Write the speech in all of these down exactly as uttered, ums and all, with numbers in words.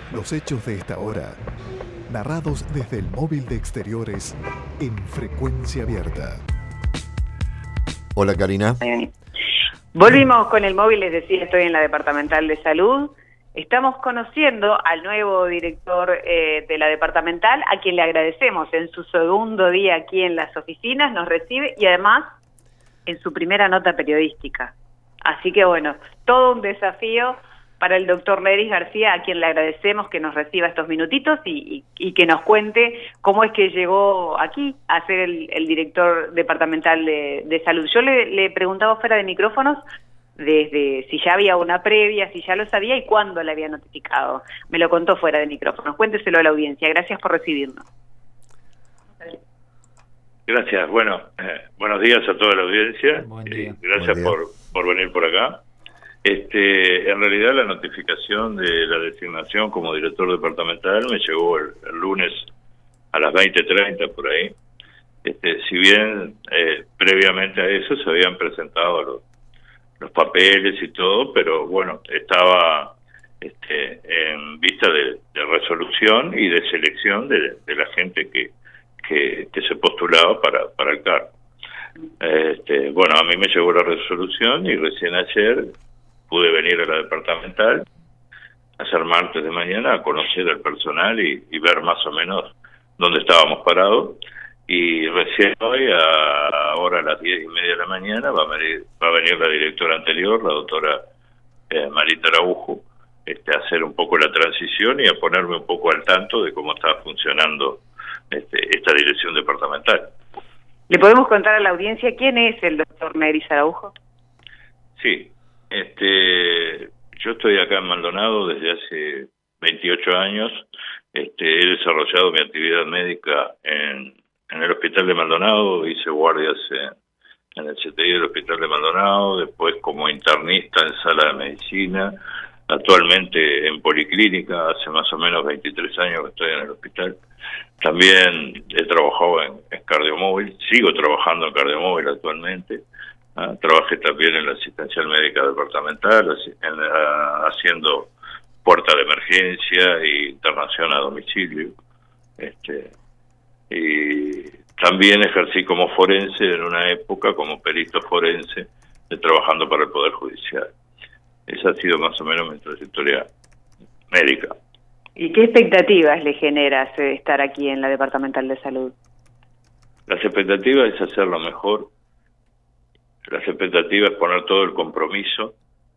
Los hechos de esta hora, narrados desde el móvil de Exteriores en Frecuencia Abierta. Hola, Karina. Volvimos con el móvil, les decía, estoy en la Departamental de Salud. Estamos conociendo al nuevo director eh, de la Departamental, a quien le agradecemos en su segundo día aquí en las oficinas, nos recibe y además en su primera nota periodística. Así que bueno, todo un desafío para el doctor Neris García, a quien le agradecemos que nos reciba estos minutitos y, y, y que nos cuente cómo es que llegó aquí a ser el, el director departamental de, de salud. Yo le, le preguntaba fuera de micrófonos desde si ya había una previa, si ya lo sabía y cuándo le había notificado. Me lo contó fuera de micrófonos. Cuénteselo a la audiencia. Gracias por recibirnos. Gracias. Bueno, eh, buenos días a toda la audiencia. Buen día. Y gracias Buen día. por, por venir por acá. Este, en realidad la notificación de la designación como director departamental me llegó el, el lunes a las veinte treinta por ahí. Este, si bien eh, previamente a eso se habían presentado los, los papeles y todo, pero bueno, estaba este, en vista de, de resolución y de selección de, de la gente que, que, que se postulaba para, para el cargo. Este, bueno, a mí me llegó la resolución y recién ayer pude venir a la departamental, hacer martes de mañana, a conocer al personal y, y ver más o menos dónde estábamos parados. Y recién hoy, a, ahora a las diez y media de la mañana, va a venir, va a venir la directora anterior, la doctora eh, Marita Araujo, este, a hacer un poco la transición y a ponerme un poco al tanto de cómo está funcionando este, esta dirección departamental. ¿Le podemos contar a la audiencia quién es el doctor Neris Araujo? Sí. Este, yo estoy acá en Maldonado desde hace veintiocho años. Este, he desarrollado mi actividad médica en, en el Hospital de Maldonado, hice guardias en, en el C T I del Hospital de Maldonado, después como internista en sala de medicina, actualmente en policlínica, hace más o menos veintitrés años que estoy en el hospital. También he trabajado en, en cardiomóvil, sigo trabajando en cardiomóvil actualmente. Ah, trabajé también en la asistencial médica departamental, en, uh, haciendo puerta de emergencia e internación a domicilio. Este, y también ejercí como forense en una época, como perito forense, de, trabajando para el Poder Judicial. Esa ha sido más o menos mi trayectoria médica. ¿Y qué expectativas le genera estar aquí en la Departamental de Salud? Las expectativas es hacer lo mejor. Las expectativas es poner todo el compromiso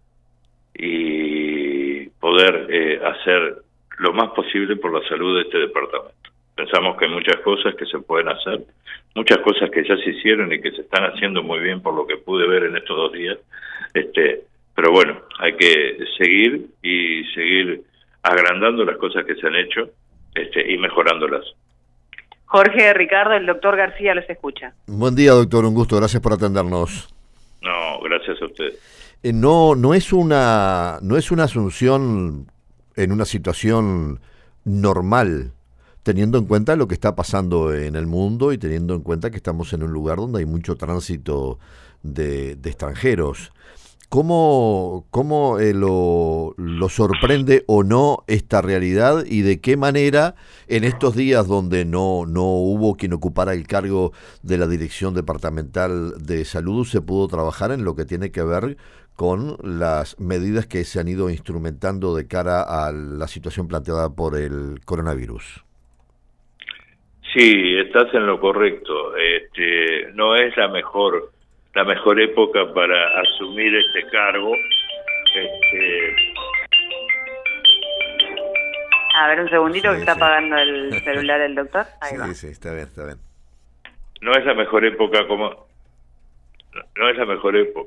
y poder eh, hacer lo más posible por la salud de este departamento. Pensamos que hay muchas cosas que se pueden hacer, muchas cosas que ya se hicieron y que se están haciendo muy bien por lo que pude ver en estos dos días. Este, pero bueno, hay que seguir y seguir agrandando las cosas que se han hecho este, y mejorándolas. Jorge, Ricardo, el doctor García los escucha. Buen día, doctor. Un gusto. Gracias por atendernos. No, gracias a usted. Eh, no, no es una, no es una asunción en una situación normal, teniendo en cuenta lo que está pasando en el mundo y teniendo en cuenta que estamos en un lugar donde hay mucho tránsito de, de extranjeros. ¿Cómo, cómo eh, lo, lo sorprende o no esta realidad y de qué manera en estos días donde no, no hubo quien ocupara el cargo de la Dirección Departamental de Salud se pudo trabajar en lo que tiene que ver con las medidas que se han ido instrumentando de cara a la situación planteada por el coronavirus? Sí, estás en lo correcto. Este, no es la mejor... la mejor época para asumir este cargo. Este... A ver, un segundito Sí, que está sí. apagando el celular del doctor. Ahí Sí, va. sí, está bien, está bien. No es la mejor época como... No, no es la mejor época.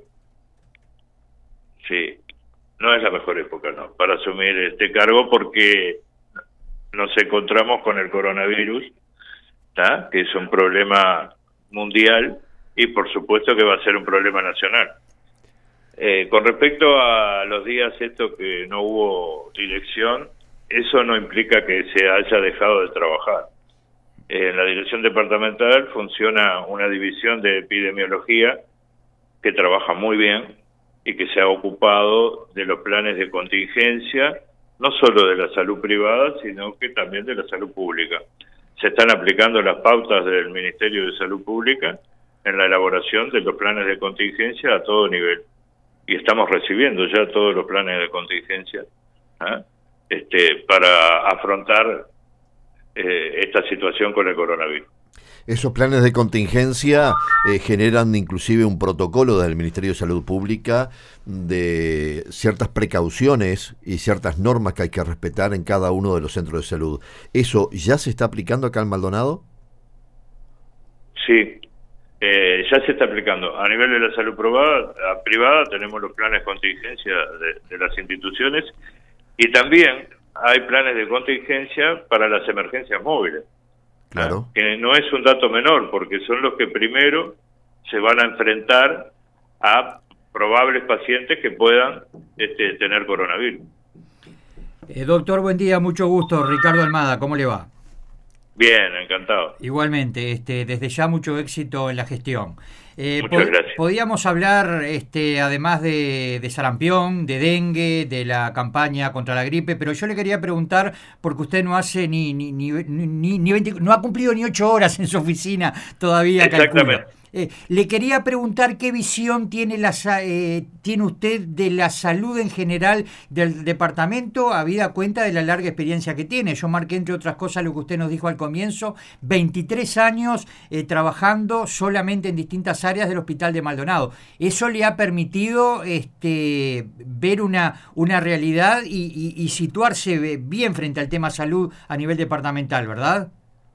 Sí, no es la mejor época, no, para asumir este cargo porque nos encontramos con el coronavirus, ¿tá? Que es un problema mundial y por supuesto que va a ser un problema nacional. Eh, con respecto a los días estos que no hubo dirección, eso no implica que se haya dejado de trabajar. Eh, en la dirección departamental funciona una división de epidemiología que trabaja muy bien y que se ha ocupado de los planes de contingencia no solo de la salud privada, sino que también de la salud pública. Se están aplicando las pautas del Ministerio de Salud Pública en la elaboración de los planes de contingencia a todo nivel. Y estamos recibiendo ya todos los planes de contingencia ¿eh? este, para afrontar eh, esta situación con el coronavirus. Esos planes de contingencia eh, generan inclusive un protocolo del Ministerio de Salud Pública de ciertas precauciones y ciertas normas que hay que respetar en cada uno de los centros de salud. ¿Eso ya se está aplicando acá en Maldonado? Sí, eh, ya se está aplicando. A nivel de la salud privada, privada tenemos los planes de contingencia de, de las instituciones y también hay planes de contingencia para las emergencias móviles. Claro. Que no es un dato menor, porque son los que primero se van a enfrentar a probables pacientes que puedan este, tener coronavirus. Eh, doctor, buen día, mucho gusto. Ricardo Almada, ¿cómo le va? Bien, encantado. Igualmente, este, desde ya mucho éxito en la gestión. Eh, Muchas gracias. Podíamos hablar, este, además de, de sarampión, de dengue, de la campaña contra la gripe, pero yo le quería preguntar, porque usted no hace ni, ni, ni, ni, ni veinte, no ha cumplido ni ocho horas en su oficina todavía, Exactamente. calculo. Eh, le quería preguntar qué visión tiene, la, eh, tiene usted de la salud en general del departamento, habida cuenta de la larga experiencia que tiene. Yo marqué, entre otras cosas, lo que usted nos dijo al comienzo, veintitrés años eh, trabajando solamente en distintas áreas del Hospital de Maldonado. Eso le ha permitido este, ver una, una realidad y, y, y situarse bien frente al tema salud a nivel departamental, ¿verdad?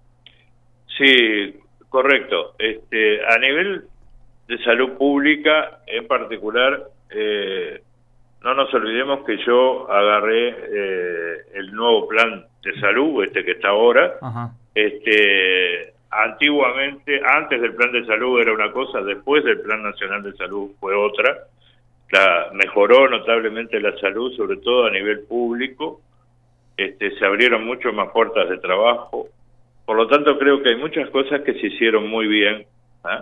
Sí, correcto. Este, a nivel de salud pública, en particular, eh, no nos olvidemos que yo agarré eh, el nuevo plan de salud, este que está ahora. Ajá. Este, antiguamente, antes del plan de salud era una cosa, después del plan nacional de salud fue otra. La, mejoró notablemente la salud, sobre todo a nivel público. Este, se abrieron mucho más puertas de trabajo. Por lo tanto, creo que hay muchas cosas que se hicieron muy bien. ¿eh?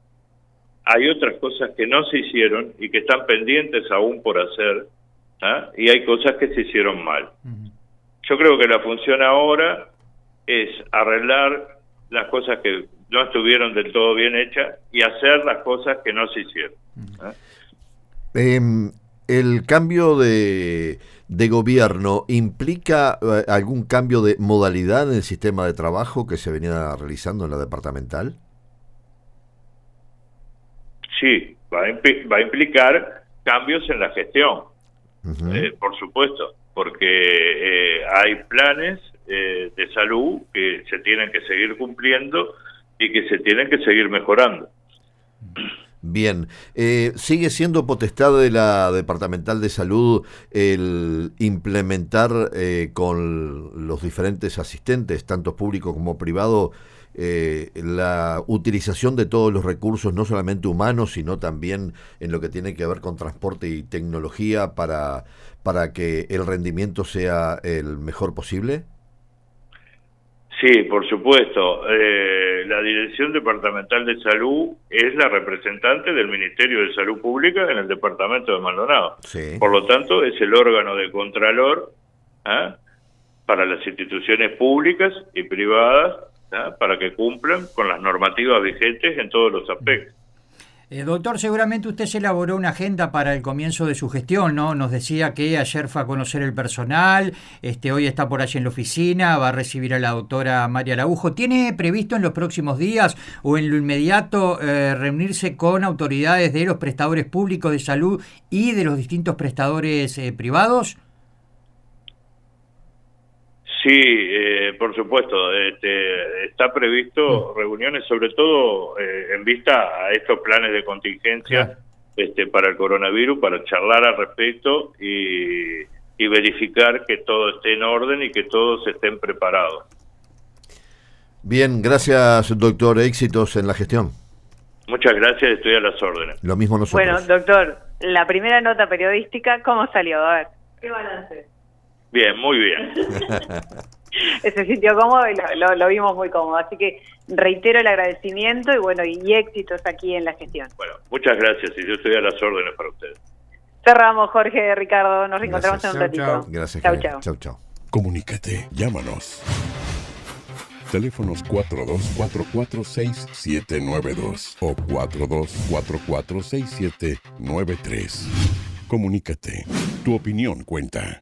Hay otras cosas que no se hicieron y que están pendientes aún por hacer. ¿eh? Y hay cosas que se hicieron mal. Uh-huh. Yo creo que la función ahora es arreglar las cosas que no estuvieron del todo bien hechas y hacer las cosas que no se hicieron. ¿eh? Eh, el cambio de... de gobierno, ¿implica eh, algún cambio de modalidad en el sistema de trabajo que se venía realizando en la departamental? Sí, va a, impl- va a implicar cambios en la gestión, uh-huh. eh, por supuesto, porque eh, hay planes eh, de salud que se tienen que seguir cumpliendo y que se tienen que seguir mejorando. Bien, eh, ¿sigue siendo potestad de la Departamental de Salud el implementar eh, con los diferentes asistentes, tanto público como privado, eh, la utilización de todos los recursos, no solamente humanos, sino también en lo que tiene que ver con transporte y tecnología para, para que el rendimiento sea el mejor posible? Sí, por supuesto. Eh, la Dirección Departamental de Salud es la representante del Ministerio de Salud Pública en el departamento de Maldonado. Sí. Por lo tanto, es el órgano de contralor ¿eh? para las instituciones públicas y privadas ¿eh? para que cumplan con las normativas vigentes en todos los aspectos. Eh, doctor, seguramente usted se elaboró una agenda para el comienzo de su gestión, ¿no? Nos decía que ayer fue a conocer el personal, este, hoy está por allí en la oficina, va a recibir a la doctora María Araujo. ¿Tiene previsto en los próximos días o en lo inmediato eh, reunirse con autoridades de los prestadores públicos de salud y de los distintos prestadores eh, privados? Sí, eh, por supuesto. Este, está previsto reuniones, sobre todo eh, en vista a estos planes de contingencia claro. este, para el coronavirus, para charlar al respecto y, y verificar que todo esté en orden y que todos estén preparados. Bien, gracias, doctor. Éxitos en la gestión. Muchas gracias, estoy a las órdenes. Lo mismo nosotros. Bueno, doctor, la primera nota periodística, ¿cómo salió? A ver, ¿qué balance? Bien, muy bien. Se sintió cómodo y lo, lo, lo vimos muy cómodo. Así que reitero el agradecimiento y bueno, y éxitos aquí en la gestión. Bueno, muchas gracias y yo estoy a las órdenes para ustedes. Cerramos, Jorge, Ricardo. Nos reencontramos Gracias. en un ratito. Chau, chau. Gracias, Chau, Javier. chau. Chau, chau. Comunícate, llámanos. Teléfonos cuatro dos cuatro cuatro seis siete nueve dos o cuatro dos cuatro cuatro seis siete nueve tres. Comunícate. Tu opinión cuenta.